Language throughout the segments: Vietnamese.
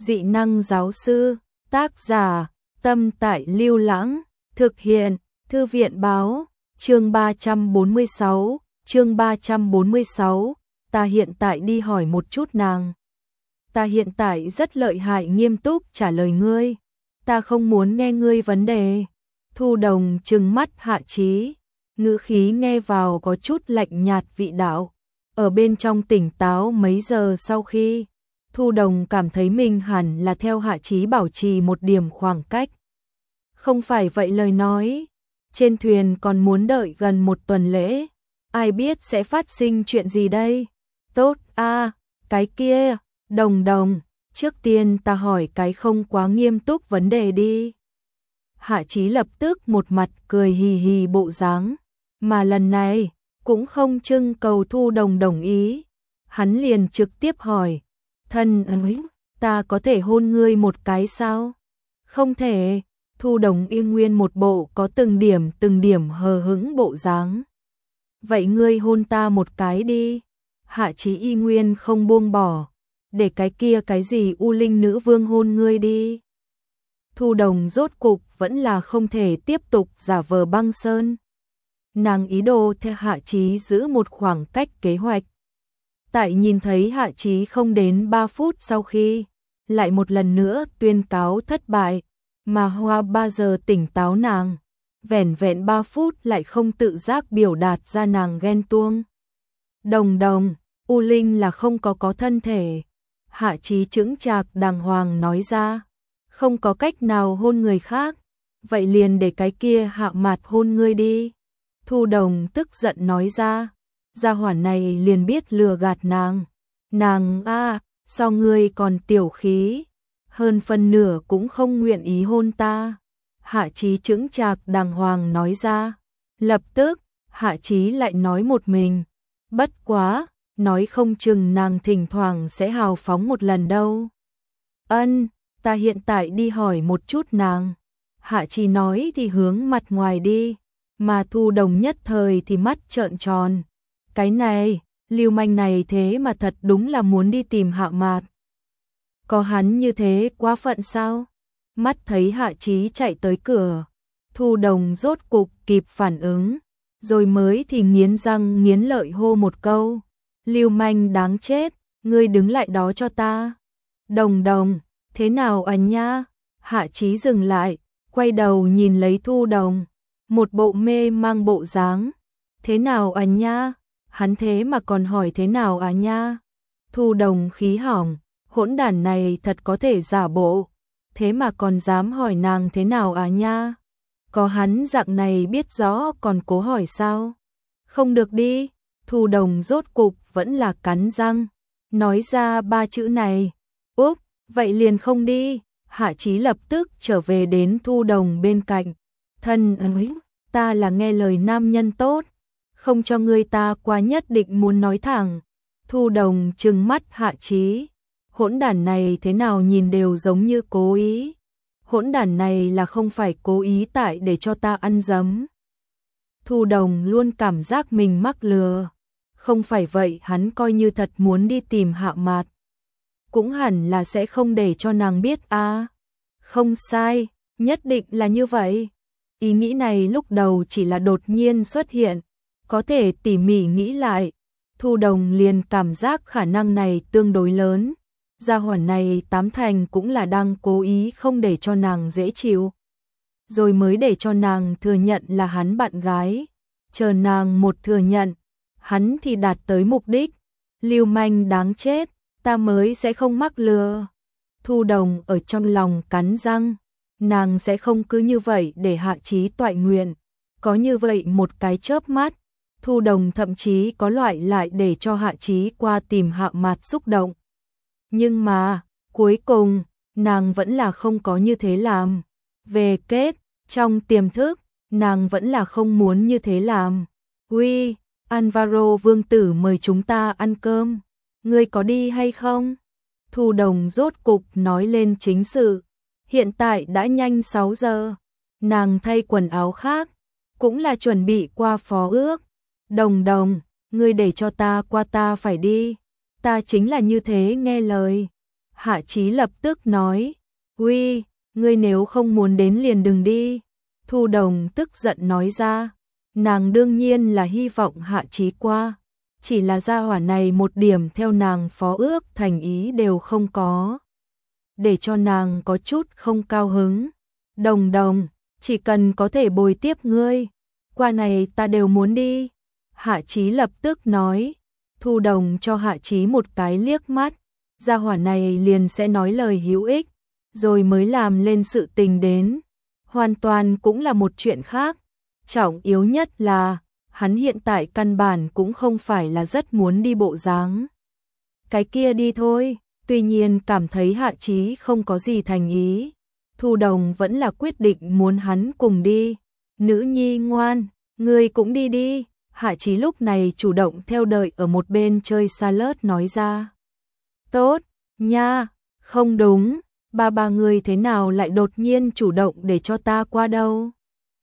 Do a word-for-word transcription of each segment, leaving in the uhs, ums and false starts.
Dị năng giáo sư, tác giả, Tâm Tại Lưu Lãng, thực hiện, Thư viện báo, chương ba trăm bốn mươi sáu, chương ba trăm bốn mươi sáu, ta hiện tại đi hỏi một chút nàng. Ta hiện tại rất lợi hại, nghiêm túc trả lời ngươi, ta không muốn nghe ngươi vấn đề. Thu Đồng trừng mắt Hạ Chí, ngữ khí nghe vào có chút lạnh nhạt vị đạo. Ở bên trong tỉnh táo mấy giờ sau khi, Thu Đồng cảm thấy mình hẳn là theo Hạ Chí bảo trì một điểm khoảng cách. Không phải vậy lời nói, trên thuyền còn muốn đợi gần một tuần lễ, ai biết sẽ phát sinh chuyện gì đây? Tốt a, à, cái kia, Đồng Đồng, trước tiên ta hỏi cái không quá nghiêm túc vấn đề đi. Hạ Chí lập tức một mặt cười hì hì bộ dáng, mà lần này cũng không trưng cầu Thu Đồng đồng ý, hắn liền trực tiếp hỏi, thân ơi, ta có thể hôn ngươi một cái sao? Không thể. Thu Đồng yên nguyên một bộ có từng điểm từng điểm hờ hững bộ dáng. Vậy ngươi hôn ta một cái đi. Hạ Chí y nguyên không buông bỏ, để cái kia cái gì U Linh nữ vương hôn ngươi đi. Thu Đồng rốt cục vẫn là không thể tiếp tục giả vờ băng sơn. Nàng ý đồ theo Hạ Chí giữ một khoảng cách kế hoạch. Tại nhìn thấy Hạ Chí không đến ba phút sau khi, lại một lần nữa tuyên cáo thất bại, mà hoa ba giờ tỉnh táo nàng, vẻn vẹn ba phút lại không tự giác biểu đạt ra nàng ghen tuông. Đồng Đồng, U Linh là không có có thân thể. Hạ Chí chững chạc đàng hoàng nói ra, không có cách nào hôn người khác, vậy liền để cái kia Hạ Mạt hôn ngươi đi. Thu Đồng tức giận nói ra, gia hỏa này liền biết lừa gạt nàng. Nàng a, à, sao ngươi còn tiểu khí, hơn phân nửa cũng không nguyện ý hôn ta. Hạ Chí chững chạc đàng hoàng nói ra. Lập tức, Hạ Chí lại nói một mình, bất quá, nói không chừng nàng thỉnh thoảng sẽ hào phóng một lần đâu. Ân, ta hiện tại đi hỏi một chút nàng. Hạ Chí nói thì hướng mặt ngoài đi, mà Thu Đồng nhất thời thì mắt trợn tròn. Cái này, lưu manh này thế mà thật đúng là muốn đi tìm Hạ Mạt. Có hắn như thế quá phận sao? Mắt thấy Hạ Chí chạy tới cửa, Thu Đồng rốt cục kịp phản ứng, rồi mới thì nghiến răng nghiến lợi hô một câu, lưu manh đáng chết, ngươi đứng lại đó cho ta. Đồng Đồng, thế nào anh nha? Hạ Chí dừng lại, quay đầu nhìn lấy Thu Đồng, một bộ mê mang bộ dáng. Thế nào anh nha? Hắn thế mà còn hỏi thế nào à nha? Thu Đồng khí hỏng, hỗn đản này thật có thể giả bộ, thế mà còn dám hỏi nàng thế nào à nha? Có hắn dạng này biết rõ còn cố hỏi sao? Không được đi. Thu Đồng rốt cục vẫn là cắn răng, nói ra ba chữ này. Úp, vậy liền không đi. Hạ Chí lập tức trở về đến Thu Đồng bên cạnh. Thân ơi, ta là nghe lời nam nhân tốt, không cho ngươi ta qua nhất định muốn nói thẳng. Thu Đồng trừng mắt Hạ Chí, hỗn đản này thế nào nhìn đều giống như cố ý. Hỗn đản này là không phải cố ý tại để cho ta ăn dấm. Thu Đồng luôn cảm giác mình mắc lừa. Không phải vậy hắn coi như thật muốn đi tìm Hạ Mạt, cũng hẳn là sẽ không để cho nàng biết a. À, không sai, nhất định là như vậy. Ý nghĩ này lúc đầu chỉ là đột nhiên xuất hiện, có thể tỉ mỉ nghĩ lại, Thu Đồng liền cảm giác khả năng này tương đối lớn. Gia hỏa này tám thành cũng là đang cố ý không để cho nàng dễ chịu, rồi mới để cho nàng thừa nhận là hắn bạn gái. Chờ nàng một thừa nhận, hắn thì đạt tới mục đích. Lưu manh đáng chết, ta mới sẽ không mắc lừa. Thu Đồng ở trong lòng cắn răng, nàng sẽ không cứ như vậy để Hạ Chí toại nguyện. Có như vậy một cái chớp mắt, Thu Đồng thậm chí có loại lại để cho Hạ Chí qua tìm Hạ Mạt xúc động. Nhưng mà, cuối cùng, nàng vẫn là không có như thế làm. Về kết, trong tiềm thức, nàng vẫn là không muốn như thế làm. Uy, Alvaro vương tử mời chúng ta ăn cơm, ngươi có đi hay không? Thu Đồng rốt cục nói lên chính sự. Hiện tại đã nhanh sáu giờ, nàng thay quần áo khác, cũng là chuẩn bị qua phó ước. Đồng Đồng, ngươi để cho ta qua, ta phải đi. Ta chính là như thế nghe lời. Hạ Chí lập tức nói, uy, ngươi nếu không muốn đến liền đừng đi. Thu Đồng tức giận nói ra, nàng đương nhiên là hy vọng Hạ Chí qua, chỉ là gia hỏa này một điểm theo nàng phó ước thành ý đều không có, để cho nàng có chút không cao hứng. Đồng Đồng, chỉ cần có thể bồi tiếp ngươi, qua này ta đều muốn đi. Hạ Chí lập tức nói. Thu Đồng cho Hạ Chí một cái liếc mắt, gia hỏa này liền sẽ nói lời hữu ích, rồi mới làm lên sự tình đến. Hoàn toàn cũng là một chuyện khác. Trọng yếu nhất là, hắn hiện tại căn bản cũng không phải là rất muốn đi bộ dáng. Cái kia đi thôi, tuy nhiên cảm thấy Hạ Chí không có gì thành ý. Thu Đồng vẫn là quyết định muốn hắn cùng đi. Nữ nhi ngoan, ngươi cũng đi đi. Hạ Chí lúc này chủ động theo đợi ở một bên chơi salad nói ra. Tốt, nha, không đúng, ba ba người thế nào lại đột nhiên chủ động để cho ta qua đâu.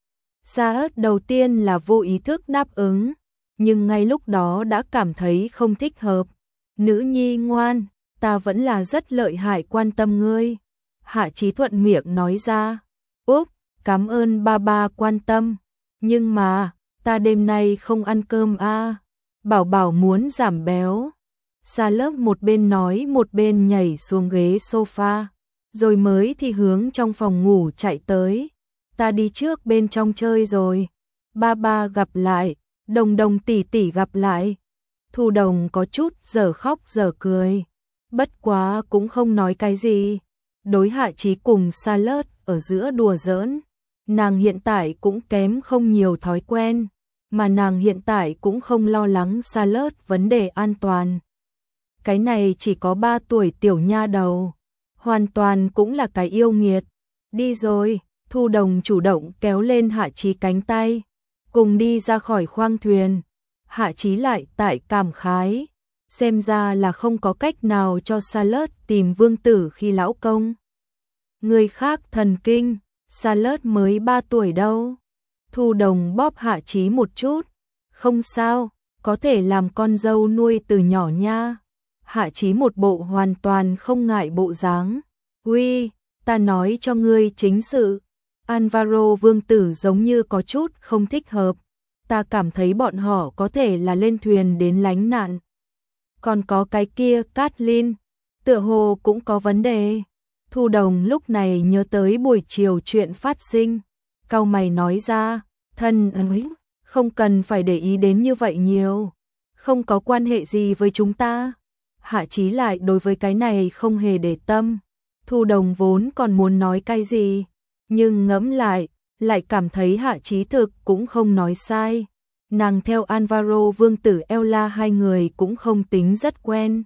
Salad đầu tiên là vô ý thức đáp ứng, nhưng ngay lúc đó đã cảm thấy không thích hợp. Nữ nhi ngoan, ta vẫn là rất lợi hại quan tâm ngươi. Hạ Chí thuận miệng nói ra. Úp, cảm ơn ba ba quan tâm, nhưng mà ta đêm nay không ăn cơm a. À. Bảo Bảo muốn giảm béo. Salad một bên nói một bên nhảy xuống ghế sofa, rồi mới thì hướng trong phòng ngủ chạy tới. Ta đi trước bên trong chơi rồi. Ba ba gặp lại, Đồng Đồng tỷ tỷ gặp lại. Thu Đồng có chút giờ khóc giờ cười, bất quá cũng không nói cái gì. Đối Hạ Chí cùng Salad ở giữa đùa giỡn, nàng hiện tại cũng kém không nhiều thói quen, mà nàng hiện tại cũng không lo lắng Salad vấn đề an toàn. Cái này chỉ có ba tuổi tiểu nha đầu, hoàn toàn cũng là cái yêu nghiệt. Đi rồi, Thu Đồng chủ động kéo lên Hạ Chí cánh tay, cùng đi ra khỏi khoang thuyền. Hạ Chí lại tại cảm khái, xem ra là không có cách nào cho Salad tìm vương tử khi lão công. Người khác thần kinh, Salad mới ba tuổi đâu. Thu Đồng bóp Hạ Chí một chút, không sao, có thể làm con dâu nuôi từ nhỏ nha. Hạ Chí một bộ hoàn toàn không ngại bộ dáng. Uy, ta nói cho ngươi chính sự, Alvaro vương tử giống như có chút không thích hợp. Ta cảm thấy bọn họ có thể là lên thuyền đến lánh nạn. Còn có cái kia Kathleen, tựa hồ cũng có vấn đề. Thu Đồng lúc này nhớ tới buổi chiều chuyện phát sinh, cau mày nói ra, thân ấy, không cần phải để ý đến như vậy nhiều, không có quan hệ gì với chúng ta. Hạ Chí lại đối với cái này không hề để tâm. Thu Đồng vốn còn muốn nói cái gì, nhưng ngẫm lại, lại cảm thấy Hạ Chí thực cũng không nói sai. Nàng theo Alvaro vương tử Ella hai người cũng không tính rất quen,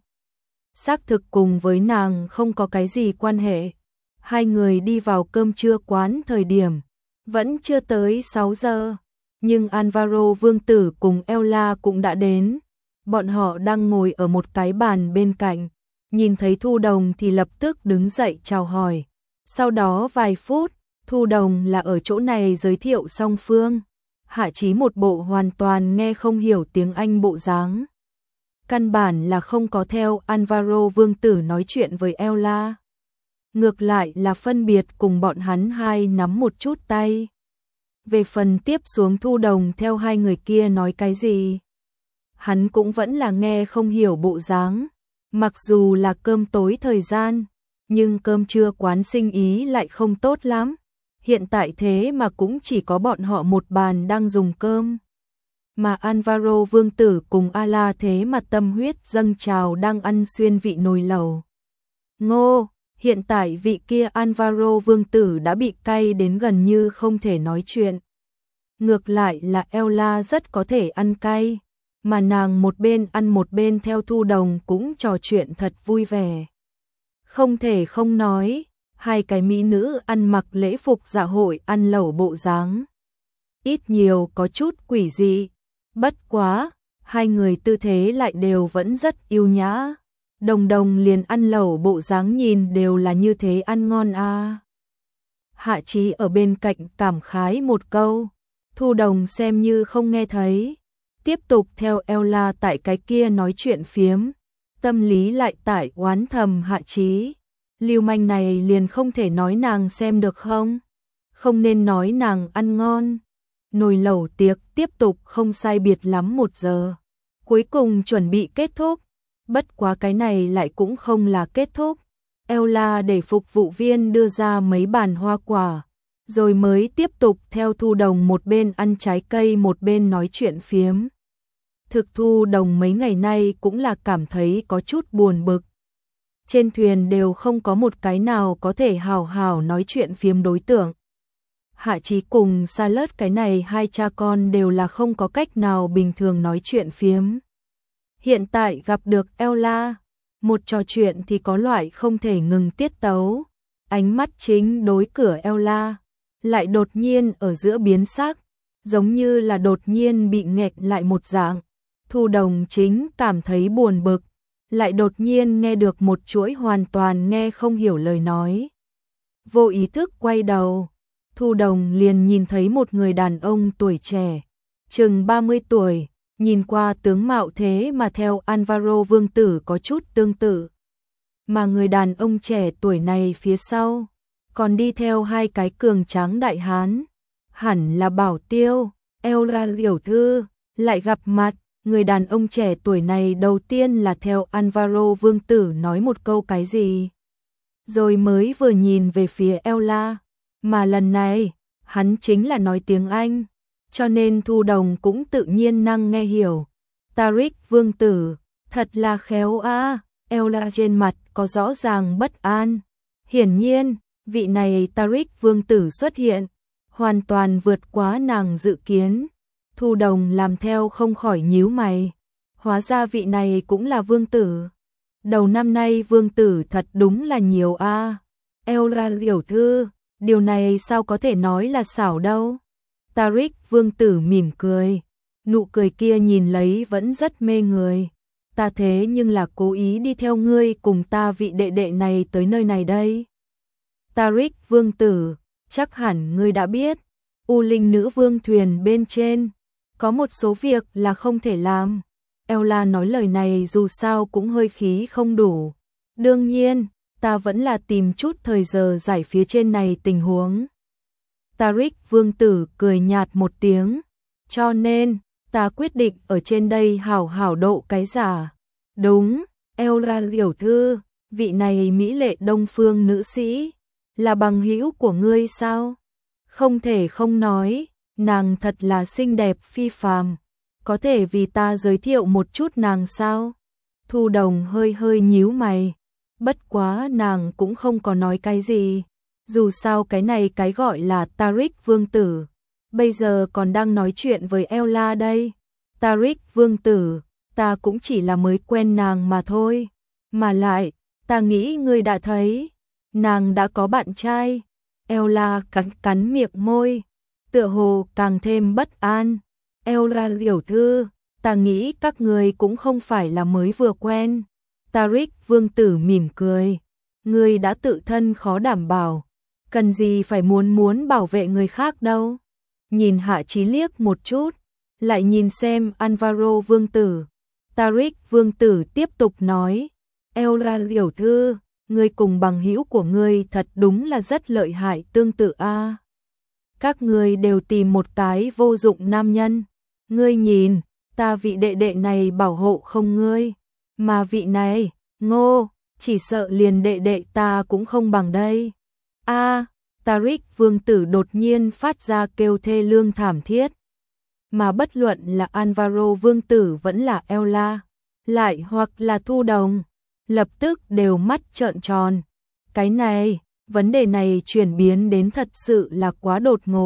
xác thực cùng với nàng không có cái gì quan hệ. Hai người đi vào cơm trưa quán thời điểm vẫn chưa tới sáu giờ, nhưng Alvaro vương tử cùng Ella cũng đã đến. Bọn họ đang ngồi ở một cái bàn bên cạnh, nhìn thấy Thu Đồng thì lập tức đứng dậy chào hỏi. Sau đó vài phút, Thu Đồng là ở chỗ này giới thiệu song phương. Hạ Chí một bộ hoàn toàn nghe không hiểu tiếng Anh bộ dáng, căn bản là không có theo Alvaro vương tử nói chuyện với Ella. Ngược lại là phân biệt cùng bọn hắn hai nắm một chút tay. Về phần tiếp xuống Thu Đồng theo hai người kia nói cái gì, hắn cũng vẫn là nghe không hiểu bộ dáng. Mặc dù là cơm tối thời gian, nhưng cơm trưa quán sinh ý lại không tốt lắm. Hiện tại thế mà cũng chỉ có bọn họ một bàn đang dùng cơm. Mà Alvaro vương tử cùng Ala thế mà tâm huyết dâng trào đang ăn xuyên vị nồi lẩu. Ngô, hiện tại vị kia Alvaro vương tử đã bị cay đến gần như không thể nói chuyện. Ngược lại là Ella rất có thể ăn cay, mà nàng một bên ăn một bên theo Thu Đồng cũng trò chuyện thật vui vẻ. Không thể không nói, hai cái mỹ nữ ăn mặc lễ phục dạ hội ăn lẩu bộ dáng, ít nhiều có chút quỷ dị. Bất quá, hai người tư thế lại đều vẫn rất yêu nhã. Đồng Đồng liền ăn lẩu bộ dáng nhìn đều là như thế ăn ngon a. À. Hạ Chí ở bên cạnh cảm khái một câu, Thu Đồng xem như không nghe thấy, tiếp tục theo Ella tại cái kia nói chuyện phiếm, tâm lý lại tại oán thầm Hạ Chí. Lưu manh này liền không thể nói nàng xem được không? Không nên nói nàng ăn ngon. Nồi lẩu tiệc tiếp tục không sai biệt lắm một giờ. Cuối cùng chuẩn bị kết thúc. Bất quá cái này lại cũng không là kết thúc. Ella để phục vụ viên đưa ra mấy bàn hoa quả, rồi mới tiếp tục theo Thu Đồng một bên ăn trái cây một bên nói chuyện phiếm. Thực Thu Đồng mấy ngày nay cũng là cảm thấy có chút buồn bực. Trên thuyền đều không có một cái nào có thể hào hào nói chuyện phiếm đối tượng. Hạ Chí cùng Sa Lớt cái này hai cha con đều là không có cách nào bình thường nói chuyện phiếm. Hiện tại gặp được Ella, một trò chuyện thì có loại không thể ngừng tiết tấu. Ánh mắt chính đối cửa Ella, lại đột nhiên ở giữa biến sắc, giống như là đột nhiên bị nghẹt lại một dạng. Thu Đồng chính cảm thấy buồn bực, lại đột nhiên nghe được một chuỗi hoàn toàn nghe không hiểu lời nói. Vô ý thức quay đầu, Thu Đồng liền nhìn thấy một người đàn ông tuổi trẻ, chừng ba mươi tuổi, nhìn qua tướng mạo thế mà theo Alvaro Vương Tử có chút tương tự. Mà người đàn ông trẻ tuổi này phía sau, còn đi theo hai cái cường tráng đại hán, hẳn là bảo tiêu. Ella tiểu thư, lại gặp mặt. Người đàn ông trẻ tuổi này đầu tiên là theo Alvaro Vương Tử nói một câu cái gì, rồi mới vừa nhìn về phía Ella, mà lần này, hắn chính là nói tiếng Anh, cho nên Thu Đồng cũng tự nhiên năng nghe hiểu. Tariq Vương Tử, thật là khéo a. Ella trên mặt có rõ ràng bất an. Hiển nhiên, vị này Tariq Vương Tử xuất hiện, hoàn toàn vượt quá nàng dự kiến. Thu Đồng làm theo không khỏi nhíu mày. Hóa ra vị này cũng là Vương Tử. Đầu năm nay Vương Tử thật đúng là nhiều a. À. Ella tiểu thư, điều này sao có thể nói là xảo đâu. Tariq Vương Tử mỉm cười. Nụ cười kia nhìn lấy vẫn rất mê người. Ta thế nhưng là cố ý đi theo ngươi cùng ta vị đệ đệ này tới nơi này đây. Tariq Vương Tử, chắc hẳn ngươi đã biết. U Linh Nữ Vương thuyền bên trên, có một số việc là không thể làm. Ella nói lời này dù sao cũng hơi khí không đủ. Đương nhiên, ta vẫn là tìm chút thời giờ giải phía trên này tình huống. Tariq Vương Tử cười nhạt một tiếng. Cho nên, ta quyết định ở trên đây hảo hảo độ cái giả. Đúng, Ella tiểu thư, vị này mỹ lệ đông phương nữ sĩ, là bằng hữu của ngươi sao? Không thể không nói, nàng thật là xinh đẹp phi phàm. Có thể vì ta giới thiệu một chút nàng sao? Thu Đồng hơi hơi nhíu mày. Bất quá nàng cũng không có nói cái gì. Dù sao cái này cái gọi là Tariq Vương Tử, bây giờ còn đang nói chuyện với Ella đây. Tariq Vương Tử, ta cũng chỉ là mới quen nàng mà thôi. Mà lại, ta nghĩ ngươi đã thấy, nàng đã có bạn trai. Ella cắn cắn miệng môi, tựa hồ càng thêm bất an. Ella tiểu thư, ta nghĩ các người cũng không phải là mới vừa quen. Tariq Vương Tử mỉm cười. Ngươi đã tự thân khó đảm bảo, cần gì phải muốn muốn bảo vệ người khác đâu. Nhìn Hạ Chí liếc một chút, lại nhìn xem Alvaro Vương Tử. Tariq Vương Tử tiếp tục nói, Ella tiểu thư, ngươi cùng bằng hữu của ngươi thật đúng là rất lợi hại tương tự a. À. Các ngươi đều tìm một cái vô dụng nam nhân. Ngươi nhìn, ta vị đệ đệ này bảo hộ không ngươi, mà vị này, ngô, chỉ sợ liền đệ đệ ta cũng không bằng đây. A, à, Tariq Vương Tử đột nhiên phát ra kêu thê lương thảm thiết. Mà bất luận là Alvaro Vương Tử vẫn là Ella, lại hoặc là Thu Đồng, lập tức đều mắt trợn tròn. Cái này, vấn đề này chuyển biến đến thật sự là quá đột ngột.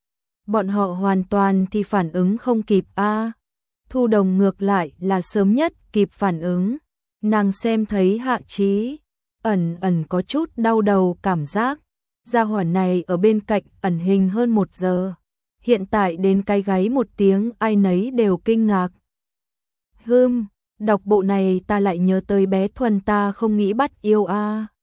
Bọn họ hoàn toàn thì phản ứng không kịp a. À. Thu Đồng ngược lại là sớm nhất kịp phản ứng. Nàng xem thấy Hạ Chí ẩn ẩn có chút đau đầu cảm giác. Gia hỏa này ở bên cạnh ẩn hình hơn một giờ. Hiện tại đến cái gáy một tiếng ai nấy đều kinh ngạc. Hừm, đọc bộ này ta lại nhớ tới bé Thuần ta không nghĩ bắt yêu a. À.